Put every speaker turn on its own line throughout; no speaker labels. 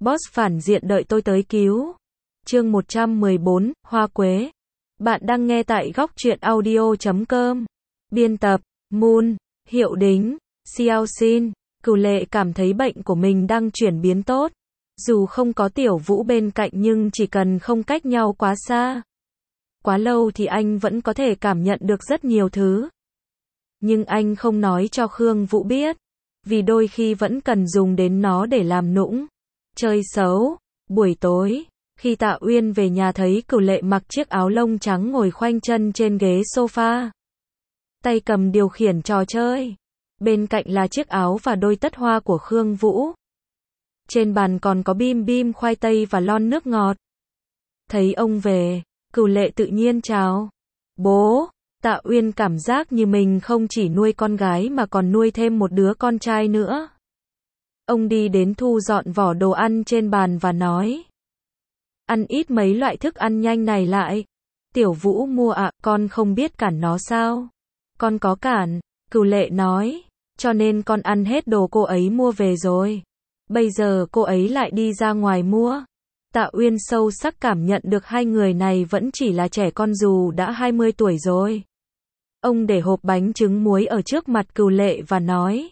Boss phản diện đợi tôi tới cứu. Chương 114, Hoa Quế. Bạn đang nghe tại góc truyện audio.com. Biên tập, Moon, Hiệu Đính, Xiao Xin. Cửu Lệ cảm thấy bệnh của mình đang chuyển biến tốt. Dù không có Tiểu Vũ bên cạnh nhưng chỉ cần không cách nhau quá xa, quá lâu thì anh vẫn có thể cảm nhận được rất nhiều thứ. Nhưng anh không nói cho Khương Vũ biết, vì đôi khi vẫn cần dùng đến nó để làm nũng, chơi xấu. Buổi tối, khi Tạ Uyên về nhà thấy Cửu Lệ mặc chiếc áo lông trắng ngồi khoanh chân trên ghế sofa, tay cầm điều khiển trò chơi. Bên cạnh là chiếc áo và đôi tất hoa của Khương Vũ. Trên bàn còn có bim bim khoai tây và lon nước ngọt. Thấy ông về, Cửu Lệ tự nhiên chào. Bố. Tạ Uyên cảm giác như mình không chỉ nuôi con gái mà còn nuôi thêm một đứa con trai nữa. Ông đi đến thu dọn vỏ đồ ăn trên bàn và nói: ăn ít mấy loại thức ăn nhanh này lại. Tiểu Vũ mua ạ, con không biết cản nó sao? Con có cản, Cửu Lệ nói, cho nên con ăn hết đồ cô ấy mua về rồi. Bây giờ cô ấy lại đi ra ngoài mua. Tạ Uyên sâu sắc cảm nhận được hai người này vẫn chỉ là trẻ con dù đã 20 tuổi rồi. Ông để hộp bánh trứng muối ở trước mặt Cửu Lệ và nói: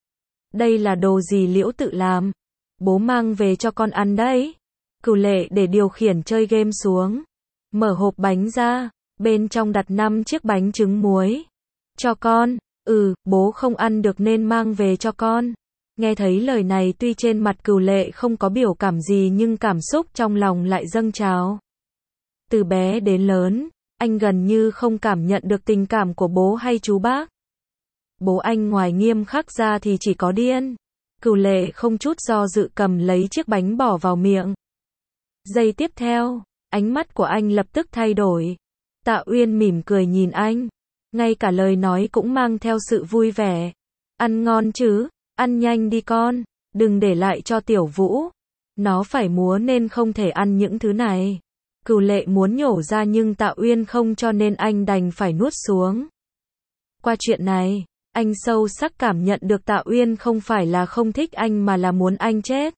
đây là đồ gì Liễu tự làm. Bố mang về cho con ăn đấy. Cửu Lệ để điều khiển chơi game xuống, mở hộp bánh ra, bên trong đặt 5 chiếc bánh trứng muối. Cho con. Bố không ăn được nên mang về cho con. Nghe thấy lời này tuy trên mặt Cửu Lệ không có biểu cảm gì nhưng cảm xúc trong lòng lại dâng trào. Từ bé đến lớn, anh gần như không cảm nhận được tình cảm của bố hay chú bác. Bố anh ngoài nghiêm khắc ra thì chỉ có điên. Cửu Lệ không chút do dự cầm lấy chiếc bánh bỏ vào miệng. Giây tiếp theo, ánh mắt của anh lập tức thay đổi. Tạ Uyên mỉm cười nhìn anh, ngay cả lời nói cũng mang theo sự vui vẻ. Ăn ngon chứ, ăn nhanh đi con, đừng để lại cho Tiểu Vũ. Nó phải múa nên không thể ăn những thứ này. Cửu Lệ muốn nhổ ra nhưng Tạ Uyên không cho nên anh đành phải nuốt xuống. Qua chuyện này, anh sâu sắc cảm nhận được Tạ Uyên không phải là không thích anh mà là muốn anh chết.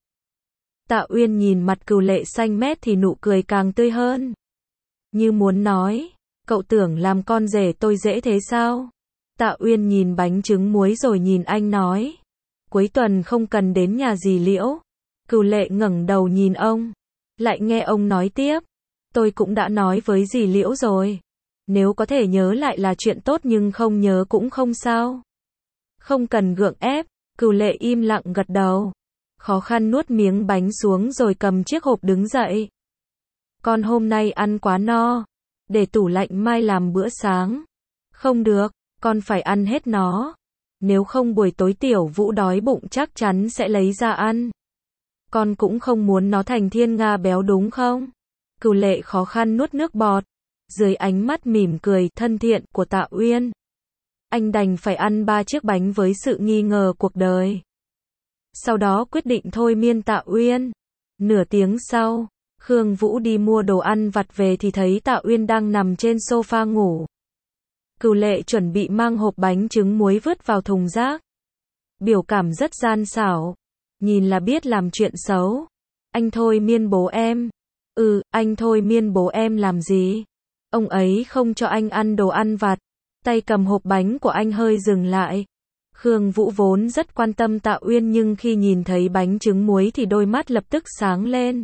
Tạ Uyên nhìn mặt Cửu Lệ xanh mét thì nụ cười càng tươi hơn. Như muốn nói, cậu tưởng làm con rể tôi dễ thế sao? Tạ Uyên nhìn bánh trứng muối rồi nhìn anh nói: cuối tuần không cần đến nhà dì Liễu. Cửu Lệ ngẩng đầu nhìn ông, lại nghe ông nói tiếp: tôi cũng đã nói với dì Liễu rồi. Nếu có thể nhớ lại là chuyện tốt nhưng không nhớ cũng không sao. Không cần gượng ép. Cửu Lệ im lặng gật đầu, khó khăn nuốt miếng bánh xuống rồi cầm chiếc hộp đứng dậy. Con hôm nay ăn quá no, để tủ lạnh mai làm bữa sáng. Không được, con phải ăn hết nó. Nếu không buổi tối Tiểu Vũ đói bụng chắc chắn sẽ lấy ra ăn. Con cũng không muốn nó thành thiên nga béo đúng không? Cửu Lệ khó khăn nuốt nước bọt. Dưới ánh mắt mỉm cười thân thiện của Tạ Uyên, anh đành phải ăn 3 chiếc bánh với sự nghi ngờ cuộc đời. Sau đó quyết định thôi miên Tạ Uyên. Nửa tiếng sau, Khương Vũ đi mua đồ ăn vặt về thì thấy Tạ Uyên đang nằm trên sofa ngủ. Cửu Lệ chuẩn bị mang hộp bánh trứng muối vứt vào thùng rác. Biểu cảm rất gian xảo, nhìn là biết làm chuyện xấu. Anh thôi miên bố em. Anh thôi miên bố em làm gì? Ông ấy không cho anh ăn đồ ăn vặt. Tay cầm hộp bánh của anh hơi dừng lại. Khương Vũ vốn rất quan tâm Tạ Uyên nhưng khi nhìn thấy bánh trứng muối thì đôi mắt lập tức sáng lên.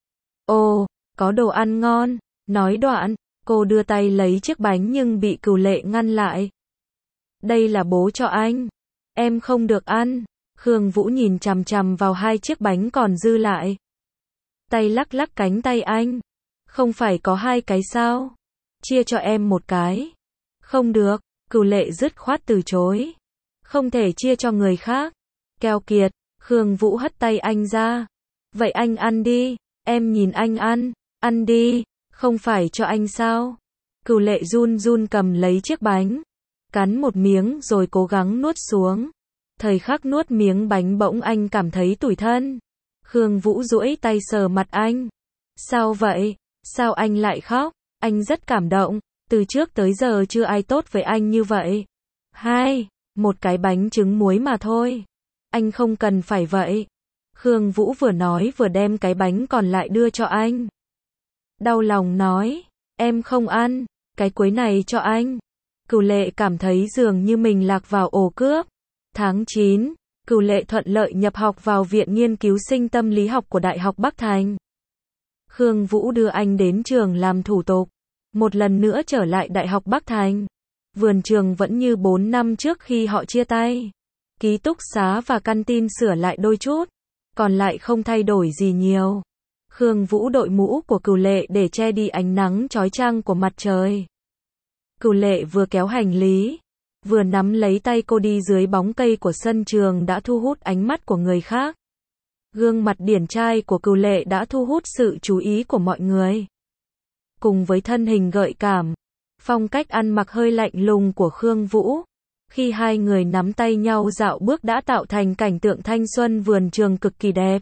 Ồ, có đồ ăn ngon. Nói đoạn, cô đưa tay lấy chiếc bánh nhưng bị Cửu Lệ ngăn lại. Đây là bố cho anh. Em không được ăn. Khương Vũ nhìn chằm chằm vào 2 chiếc bánh còn dư lại. Tay lắc lắc cánh tay anh. Không phải có 2 cái sao? Chia cho em 1 cái. Không được, Cửu Lệ dứt khoát từ chối. Không thể chia cho người khác. Keo kiệt. Khương Vũ hất tay anh ra. Vậy anh ăn đi. Em nhìn anh ăn. Ăn đi. Không phải cho anh sao? Cửu Lệ run run cầm lấy chiếc bánh, cắn một miếng rồi cố gắng nuốt xuống. Thời khắc nuốt miếng bánh bỗng anh cảm thấy tủi thân. Khương Vũ duỗi tay sờ mặt anh. Sao vậy? Sao anh lại khóc? Anh rất cảm động. Từ trước tới giờ chưa ai tốt với anh như vậy. Một cái bánh trứng muối mà thôi. Anh không cần phải vậy. Khương Vũ vừa nói vừa đem cái bánh còn lại đưa cho anh. Đau lòng nói, em không ăn, cái quấy này cho anh. Cửu Lệ cảm thấy dường như mình lạc vào ổ cướp. Tháng 9, Cửu Lệ thuận lợi nhập học vào Viện Nghiên cứu sinh tâm lý học của Đại học Bắc Thành. Khương Vũ đưa anh đến trường làm thủ tục. Một lần nữa trở lại Đại học Bắc Thành. Vườn trường vẫn như 4 năm trước khi họ chia tay. Ký túc xá và canteen sửa lại đôi chút, còn lại không thay đổi gì nhiều. Khương Vũ đội mũ của Cửu Lệ để che đi ánh nắng chói chang của mặt trời. Cửu Lệ vừa kéo hành lý, vừa nắm lấy tay cô đi dưới bóng cây của sân trường đã thu hút ánh mắt của người khác. Gương mặt điển trai của Cửu Lệ đã thu hút sự chú ý của mọi người. Cùng với thân hình gợi cảm, phong cách ăn mặc hơi lạnh lùng của Khương Vũ, khi hai người nắm tay nhau dạo bước đã tạo thành cảnh tượng thanh xuân vườn trường cực kỳ đẹp.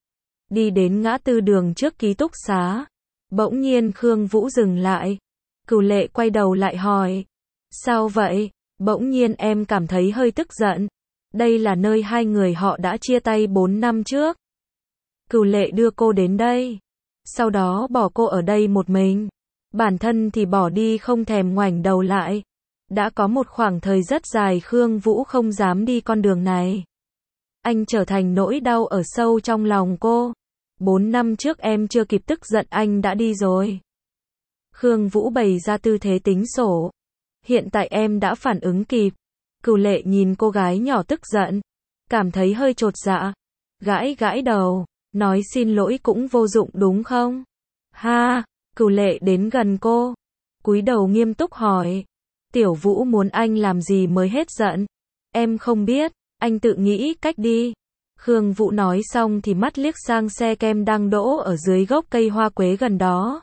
Đi đến ngã tư đường trước ký túc xá, bỗng nhiên Khương Vũ dừng lại. Cửu Lệ quay đầu lại hỏi, sao vậy? Bỗng nhiên em cảm thấy hơi tức giận. Đây là nơi hai người họ đã chia tay 4 năm trước. Cửu Lệ đưa cô đến đây, sau đó bỏ cô ở đây một mình. Bản thân thì bỏ đi không thèm ngoảnh đầu lại. Đã có một khoảng thời rất dài Khương Vũ không dám đi con đường này. Anh trở thành nỗi đau ở sâu trong lòng cô. 4 năm trước em chưa kịp tức giận anh đã đi rồi. Khương Vũ bày ra tư thế tính sổ. Hiện tại em đã phản ứng kịp. Cửu Lệ nhìn cô gái nhỏ tức giận, cảm thấy hơi chột dạ. Gãi gãi đầu, nói xin lỗi cũng vô dụng đúng không? Ha, Cửu Lệ đến gần cô, cúi đầu nghiêm túc hỏi. Tiểu Vũ muốn anh làm gì mới hết giận? Em không biết, anh tự nghĩ cách đi. Khương Vũ nói xong thì mắt liếc sang xe kem đang đỗ ở dưới gốc cây hoa quế gần đó.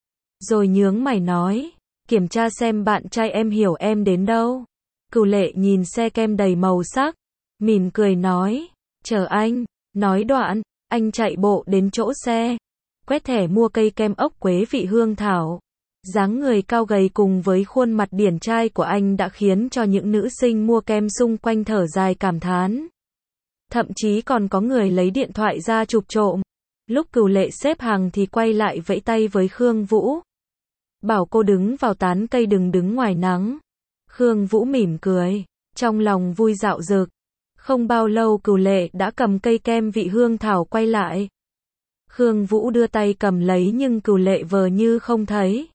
Rồi nhướng mày nói, kiểm tra xem bạn trai em hiểu em đến đâu. Cửu Lệ nhìn xe kem đầy màu sắc, mỉm cười nói, chờ anh. Nói đoạn, anh chạy bộ đến chỗ xe, quét thẻ mua cây kem ốc quế vị hương thảo. Dáng người cao gầy cùng với khuôn mặt điển trai của anh đã khiến cho những nữ sinh mua kem xung quanh thở dài cảm thán. Thậm chí còn có người lấy điện thoại ra chụp trộm. Lúc Cửu Lệ xếp hàng thì quay lại vẫy tay với Khương Vũ, bảo cô đứng vào tán cây đừng đứng ngoài nắng. Khương Vũ mỉm cười, trong lòng vui dạo dực. Không bao lâu Cửu Lệ đã cầm cây kem vị hương thảo quay lại. Khương Vũ đưa tay cầm lấy nhưng Cửu Lệ vờ như không thấy.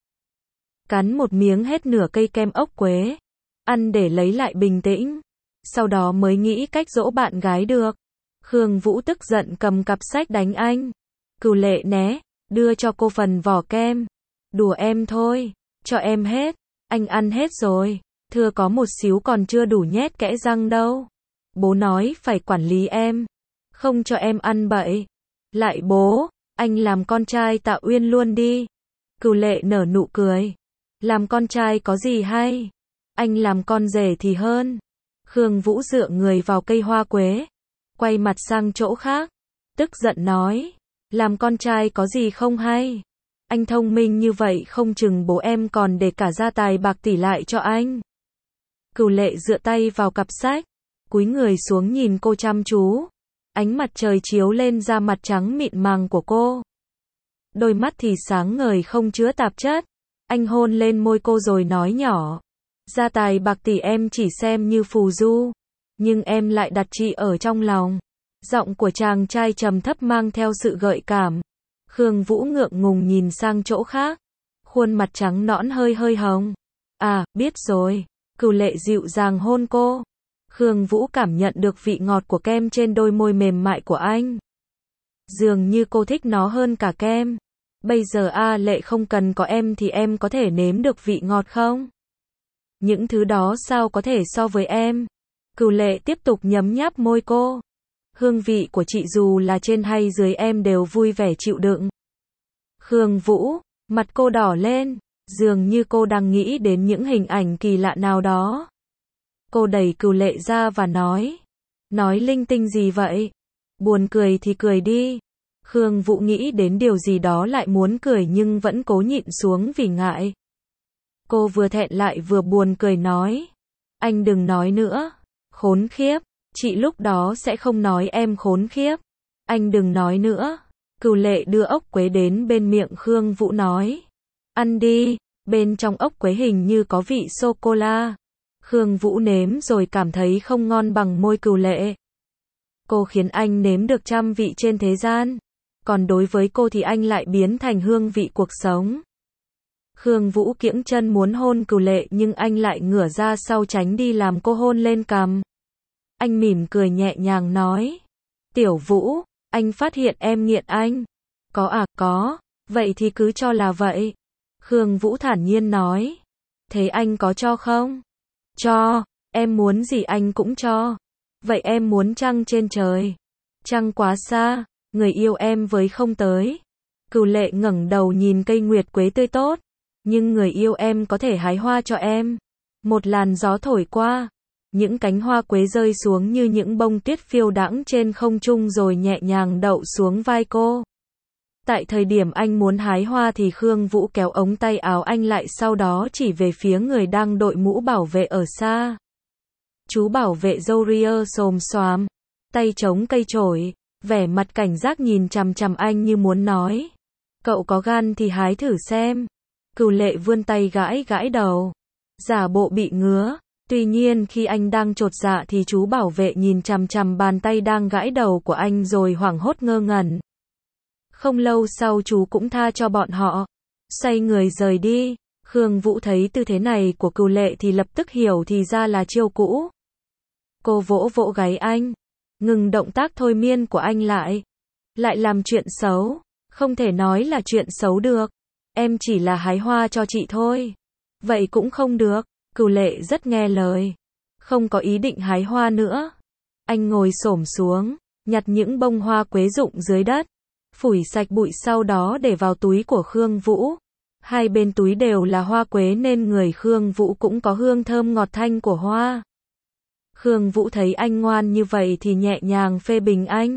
Cắn một miếng hết nửa cây kem ốc quế, ăn để lấy lại bình tĩnh, sau đó mới nghĩ cách dỗ bạn gái được. Khương Vũ tức giận cầm cặp sách đánh anh. Cửu Lệ né, đưa cho cô phần vỏ kem. Đùa em thôi, cho em hết, anh ăn hết rồi, thưa có một xíu còn chưa đủ nhét kẽ răng đâu. Bố nói phải quản lý em, không cho em ăn bậy. Lại bố, anh làm con trai Tạ Uyên luôn đi. Cửu Lệ nở nụ cười. Làm con trai có gì hay? Anh làm con rể thì hơn. Khương Vũ dựa người vào cây hoa quế, quay mặt sang chỗ khác, tức giận nói, làm con trai có gì không hay? Anh thông minh như vậy không chừng bố em còn để cả gia tài bạc tỷ lại cho anh. Cửu Lệ dựa tay vào cặp sách, cúi người xuống nhìn cô chăm chú. Ánh mặt trời chiếu lên da mặt trắng mịn màng của cô. Đôi mắt thì sáng ngời không chứa tạp chất. Anh hôn lên môi cô rồi nói nhỏ, gia tài bạc tỷ em chỉ xem như phù du, nhưng em lại đặt chị ở trong lòng. Giọng của chàng trai trầm thấp mang theo sự gợi cảm. Khương Vũ ngượng ngùng nhìn sang chỗ khác, khuôn mặt trắng nõn hơi hơi hồng. À, biết rồi. Cửu Lệ dịu dàng hôn cô. Khương Vũ cảm nhận được vị ngọt của kem trên đôi môi mềm mại của anh. Dường như cô thích nó hơn cả kem. Bây giờ A Lệ không cần có em thì em có thể nếm được vị ngọt không? Những thứ đó sao có thể so với em? Cửu Lệ tiếp tục nhấm nháp môi cô. Hương vị của chị dù là trên hay dưới em đều vui vẻ chịu đựng. Khương Vũ, mặt cô đỏ lên, dường như cô đang nghĩ đến những hình ảnh kỳ lạ nào đó. Cô đẩy Cửu Lệ ra và nói linh tinh gì vậy? Buồn cười thì cười đi. Khương Vũ nghĩ đến điều gì đó lại muốn cười nhưng vẫn cố nhịn xuống vì ngại. Cô vừa thẹn lại vừa buồn cười nói, anh đừng nói nữa, khốn khiếp, chị lúc đó sẽ không nói em khốn khiếp. Anh đừng nói nữa. Cửu Lệ đưa ốc quế đến bên miệng Khương Vũ nói. Ăn đi, bên trong ốc quế hình như có vị sô-cô-la. Khương Vũ nếm rồi cảm thấy không ngon bằng môi Cửu Lệ. Cô khiến anh nếm được trăm vị trên thế gian. Còn đối với cô thì anh lại biến thành hương vị cuộc sống. Khương Vũ kiễng chân muốn hôn Cửu Lệ nhưng anh lại ngửa ra sau tránh đi làm cô hôn lên cằm. Anh mỉm cười nhẹ nhàng nói. Tiểu Vũ, anh phát hiện em nghiện anh. Có à, có, vậy thì cứ cho là vậy. Khương Vũ thản nhiên nói. Thế anh có cho không? Cho, em muốn gì anh cũng cho. Vậy em muốn trăng trên trời. Trăng quá xa, người yêu em với không tới. Cửu Lệ ngẩng đầu nhìn cây nguyệt quế tươi tốt. Nhưng người yêu em có thể hái hoa cho em. Một làn gió thổi qua. Những cánh hoa quế rơi xuống như những bông tuyết phiêu đãng trên không trung rồi nhẹ nhàng đậu xuống vai cô. Tại thời điểm anh muốn hái hoa thì Khương Vũ kéo ống tay áo anh lại, sau đó chỉ về phía người đang đội mũ bảo vệ ở xa. Chú bảo vệ râu ria xồm xoàm, tay chống cây chổi, vẻ mặt cảnh giác nhìn chằm chằm anh như muốn nói. Cậu có gan thì hái thử xem. Cửu Lệ vươn tay gãi gãi đầu, giả bộ bị ngứa. Tuy nhiên khi anh đang chột dạ thì chú bảo vệ nhìn chằm chằm bàn tay đang gãi đầu của anh rồi hoảng hốt ngơ ngẩn. Không lâu sau chú cũng tha cho bọn họ, xoay người rời đi. Khương Vũ thấy tư thế này của Cửu Lệ thì lập tức hiểu thì ra là chiêu cũ. Cô vỗ vỗ gáy anh, ngừng động tác thôi miên của anh lại. Lại làm chuyện xấu, không thể nói là chuyện xấu được. Em chỉ là hái hoa cho chị thôi. Vậy cũng không được. Cửu Lệ rất nghe lời, không có ý định hái hoa nữa. Anh ngồi xổm xuống, nhặt những bông hoa quế rụng dưới đất, phủi sạch bụi sau đó để vào túi của Khương Vũ. Hai bên túi đều là hoa quế nên người Khương Vũ cũng có hương thơm ngọt thanh của hoa. Khương Vũ thấy anh ngoan như vậy thì nhẹ nhàng phê bình anh.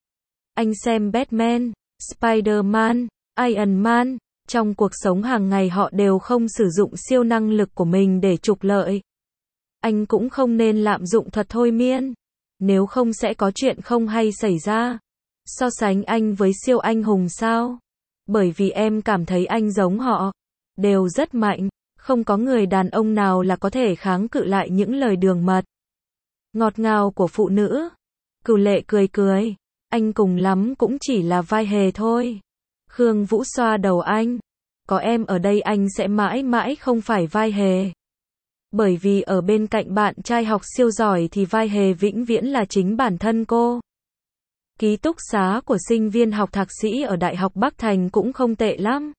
Anh xem Batman, Spider-Man, Iron Man. Trong cuộc sống hàng ngày họ đều không sử dụng siêu năng lực của mình để trục lợi. Anh cũng không nên lạm dụng thuật thôi miên. Nếu không sẽ có chuyện không hay xảy ra. So sánh anh với siêu anh hùng sao? Bởi vì em cảm thấy anh giống họ. Đều rất mạnh. Không có người đàn ông nào là có thể kháng cự lại những lời đường mật ngọt ngào của phụ nữ. Cửu Lệ cười cười. Anh cùng lắm cũng chỉ là vai hề thôi. Khương Vũ xoa đầu anh. Có em ở đây anh sẽ mãi mãi không phải vai hề. Bởi vì ở bên cạnh bạn trai học siêu giỏi thì vai hề vĩnh viễn là chính bản thân cô. Ký túc xá của sinh viên học thạc sĩ ở Đại học Bắc Thành cũng không tệ lắm.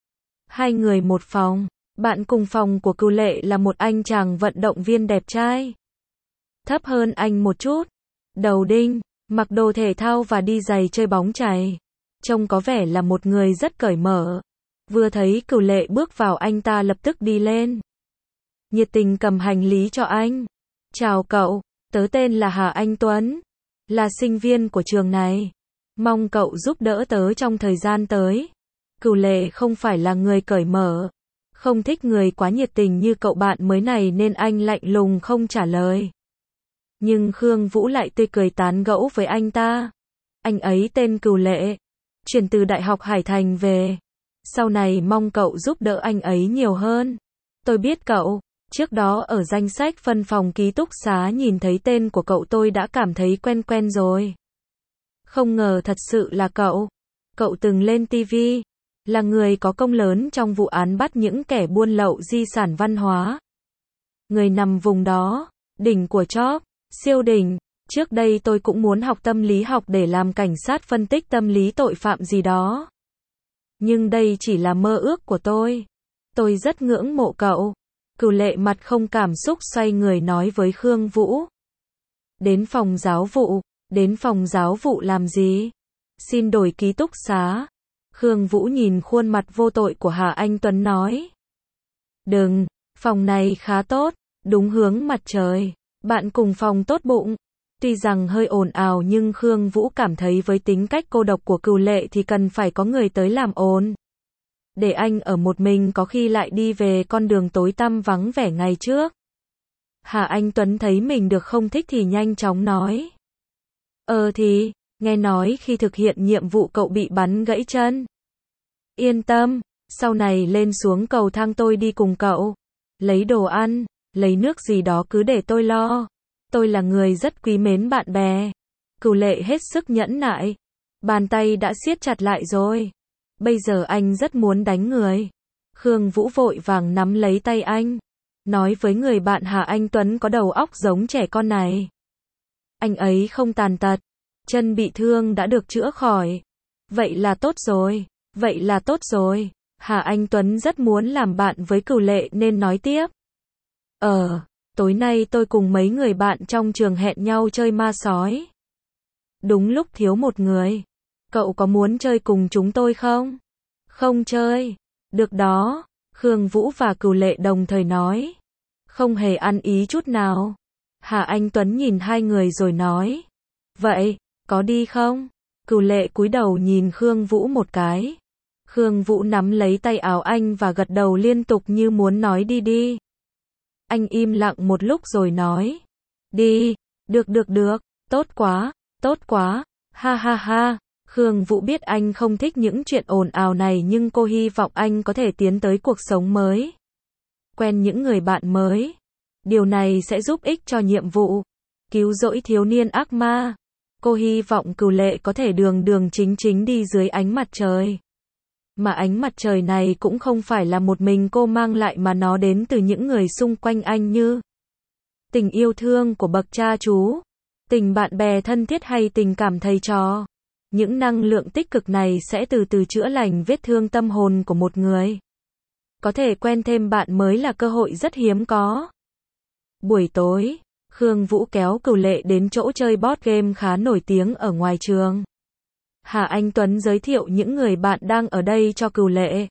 Hai người một phòng. Bạn cùng phòng của Cửu Lệ là một anh chàng vận động viên đẹp trai. Thấp hơn anh một chút. Đầu đinh, mặc đồ thể thao và đi giày chơi bóng chày. Trông có vẻ là một người rất cởi mở. Vừa thấy Cửu Lệ bước vào anh ta lập tức đi lên. Nhiệt tình cầm hành lý cho anh. Chào cậu, tớ tên là Hà Anh Tuấn. Là sinh viên của trường này. Mong cậu giúp đỡ tớ trong thời gian tới. Cửu Lệ không phải là người cởi mở. Không thích người quá nhiệt tình như cậu bạn mới này nên anh lạnh lùng không trả lời. Nhưng Khương Vũ lại tươi cười tán gẫu với anh ta. Anh ấy tên Cửu Lệ. Chuyển từ Đại học Hải Thành về. Sau này mong cậu giúp đỡ anh ấy nhiều hơn. Tôi biết cậu. Trước đó ở danh sách phân phòng ký túc xá nhìn thấy tên của cậu tôi đã cảm thấy quen quen rồi. Không ngờ thật sự là cậu. Cậu từng lên TV. Là người có công lớn trong vụ án bắt những kẻ buôn lậu di sản văn hóa. Người nằm vùng đó. Đỉnh của chóp. Siêu đỉnh. Trước đây tôi cũng muốn học tâm lý học để làm cảnh sát phân tích tâm lý tội phạm gì đó. Nhưng đây chỉ là mơ ước của tôi. Tôi rất ngưỡng mộ cậu. Cửu Lệ mặt không cảm xúc xoay người nói với Khương Vũ. Đến phòng giáo vụ. Đến phòng giáo vụ làm gì? Xin đổi ký túc xá. Khương Vũ nhìn khuôn mặt vô tội của Hà Anh Tuấn nói. Đừng, phòng này khá tốt, đúng hướng mặt trời. Bạn cùng phòng tốt bụng. Tuy rằng hơi ồn ào nhưng Khương Vũ cảm thấy với tính cách cô độc của Cửu Lệ thì cần phải có người tới làm ồn. Để anh ở một mình có khi lại đi về con đường tối tăm vắng vẻ ngày trước. Hà Anh Tuấn thấy mình được không thích thì nhanh chóng nói. Thì, Nghe nói khi thực hiện nhiệm vụ cậu bị bắn gãy chân. Yên tâm, sau này lên xuống cầu thang tôi đi cùng cậu. Lấy đồ ăn, lấy nước gì đó cứ để tôi lo. Tôi là người rất quý mến bạn bè. Cửu Lệ hết sức nhẫn nại. Bàn tay đã siết chặt lại rồi. Bây giờ anh rất muốn đánh người. Khương Vũ vội vàng nắm lấy tay anh. Nói với người bạn Hà Anh Tuấn có đầu óc giống trẻ con này. Anh ấy không tàn tật. Chân bị thương đã được chữa khỏi. Vậy là tốt rồi. Vậy là tốt rồi. Hà Anh Tuấn rất muốn làm bạn với Cửu Lệ nên nói tiếp. Tối nay tôi cùng mấy người bạn trong trường hẹn nhau chơi ma sói. Đúng lúc thiếu một người. Cậu có muốn chơi cùng chúng tôi không? Không chơi. Được đó. Khương Vũ và Cửu Lệ đồng thời nói. Không hề ăn ý chút nào. Hà Anh Tuấn nhìn hai người rồi nói. Vậy, có đi không? Cửu Lệ cúi đầu nhìn Khương Vũ một cái. Khương Vũ nắm lấy tay áo anh và gật đầu liên tục như muốn nói đi đi. Anh im lặng một lúc rồi nói. Đi, được, tốt quá, ha ha ha. Khương Vũ biết anh không thích những chuyện ồn ào này nhưng cô hy vọng anh có thể tiến tới cuộc sống mới. Quen những người bạn mới. Điều này sẽ giúp ích cho nhiệm vụ. Cứu rỗi thiếu niên ác ma. Cô hy vọng Cửu Lệ có thể đường chính đi dưới ánh mặt trời. Mà ánh mặt trời này cũng không phải là một mình cô mang lại mà nó đến từ những người xung quanh anh như tình yêu thương của bậc cha chú, tình bạn bè thân thiết hay tình cảm thầy trò. Những năng lượng tích cực này sẽ từ từ chữa lành vết thương tâm hồn của một người. Có thể quen thêm bạn mới là cơ hội rất hiếm có. Buổi tối, Khương Vũ kéo Cửu Lệ đến chỗ chơi board game khá nổi tiếng ở ngoài trường. Hà Anh Tuấn giới thiệu những người bạn đang ở đây cho Cửu Lệ.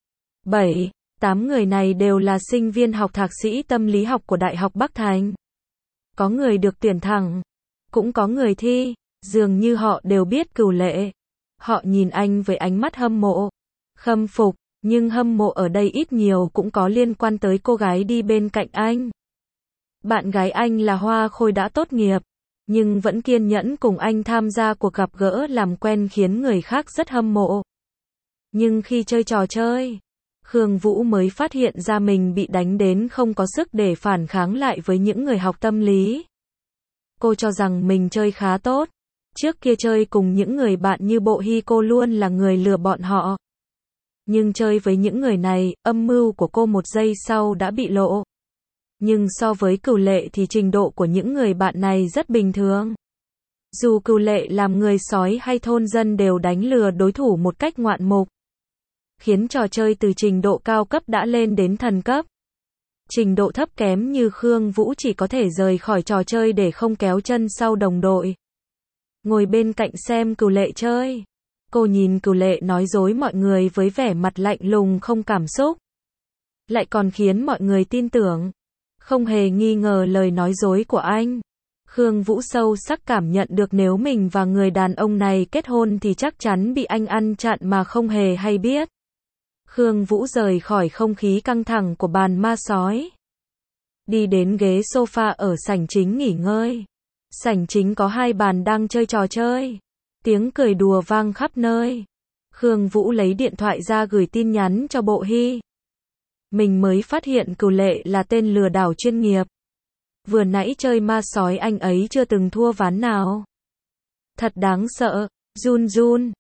7-8 người này đều là sinh viên học thạc sĩ tâm lý học của Đại học Bắc Thành. Có người được tuyển thẳng, cũng có người thi, dường như họ đều biết Cửu Lệ. Họ nhìn anh với ánh mắt hâm mộ, khâm phục, nhưng hâm mộ ở đây ít nhiều cũng có liên quan tới cô gái đi bên cạnh anh. Bạn gái anh là Hoa Khôi đã tốt nghiệp, nhưng vẫn kiên nhẫn cùng anh tham gia cuộc gặp gỡ làm quen khiến người khác rất hâm mộ. Nhưng khi chơi trò chơi, Khương Vũ mới phát hiện ra mình bị đánh đến không có sức để phản kháng lại với những người học tâm lý. Cô cho rằng mình chơi khá tốt. Trước kia chơi cùng những người bạn như Bộ Hy cô luôn là người lừa bọn họ. Nhưng chơi với những người này, âm mưu của cô một giây sau đã bị lộ. Nhưng so với Cửu Lệ thì trình độ của những người bạn này rất bình thường. Dù Cửu Lệ làm người sói hay thôn dân đều đánh lừa đối thủ một cách ngoạn mục. Khiến trò chơi từ trình độ cao cấp đã lên đến thần cấp. Trình độ thấp kém như Khương Vũ chỉ có thể rời khỏi trò chơi để không kéo chân sau đồng đội. Ngồi bên cạnh xem Cửu Lệ chơi. Cô nhìn Cửu Lệ nói dối mọi người với vẻ mặt lạnh lùng không cảm xúc. Lại còn khiến mọi người tin tưởng. Không hề nghi ngờ lời nói dối của anh. Khương Vũ sâu sắc cảm nhận được nếu mình và người đàn ông này kết hôn thì chắc chắn bị anh ăn chặn mà không hề hay biết. Khương Vũ rời khỏi không khí căng thẳng của bàn ma sói. Đi đến ghế sofa ở sảnh chính nghỉ ngơi. Sảnh chính có hai bàn đang chơi trò chơi. Tiếng cười đùa vang khắp nơi. Khương Vũ lấy điện thoại ra gửi tin nhắn cho Bộ Hy. Mình mới phát hiện Cửu Lệ là tên lừa đảo chuyên nghiệp. Vừa nãy chơi ma sói anh ấy chưa từng thua ván nào. Thật đáng sợ, run.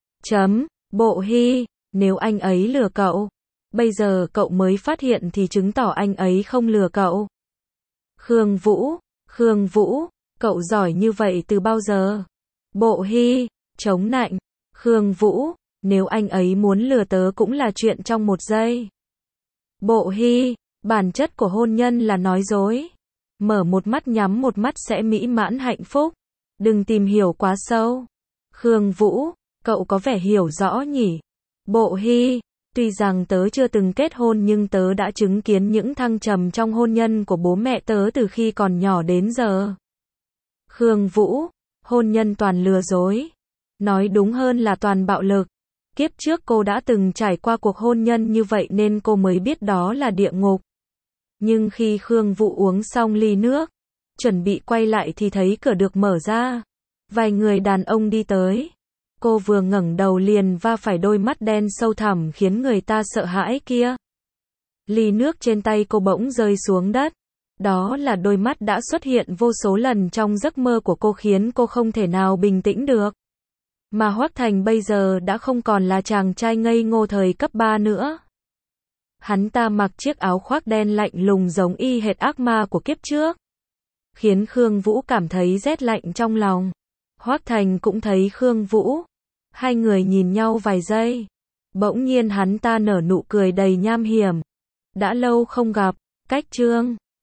Bộ Hy, nếu anh ấy lừa cậu, bây giờ cậu mới phát hiện thì chứng tỏ anh ấy không lừa cậu. Khương Vũ, cậu giỏi như vậy từ bao giờ? Bộ Hy, chống nạnh. Khương Vũ, nếu anh ấy muốn lừa tớ cũng là chuyện trong một giây. Bộ Hy, bản chất của hôn nhân là nói dối. Mở một mắt nhắm một mắt sẽ mỹ mãn hạnh phúc. Đừng tìm hiểu quá sâu. Khương Vũ, cậu có vẻ hiểu rõ nhỉ? Bộ Hy, tuy rằng tớ chưa từng kết hôn nhưng tớ đã chứng kiến những thăng trầm trong hôn nhân của bố mẹ tớ từ khi còn nhỏ đến giờ. Khương Vũ, hôn nhân toàn lừa dối. Nói đúng hơn là toàn bạo lực. Kiếp trước cô đã từng trải qua cuộc hôn nhân như vậy nên cô mới biết đó là địa ngục. Nhưng khi Khương Vũ uống xong ly nước, chuẩn bị quay lại thì thấy cửa được mở ra. Vài người đàn ông đi tới. Cô vừa ngẩng đầu liền va phải đôi mắt đen sâu thẳm khiến người ta sợ hãi kia. Ly nước trên tay cô bỗng rơi xuống đất. Đó là đôi mắt đã xuất hiện vô số lần trong giấc mơ của cô khiến cô không thể nào bình tĩnh được. Mà Hoắc Thành bây giờ đã không còn là chàng trai ngây ngô thời cấp 3 nữa. Hắn ta mặc chiếc áo khoác đen lạnh lùng giống y hệt ác ma của kiếp trước, khiến Khương Vũ cảm thấy rét lạnh trong lòng. Hoắc Thành cũng thấy Khương Vũ. Hai người nhìn nhau vài giây. Bỗng nhiên hắn ta nở nụ cười đầy nham hiểm. Đã lâu không gặp, Cách Trương.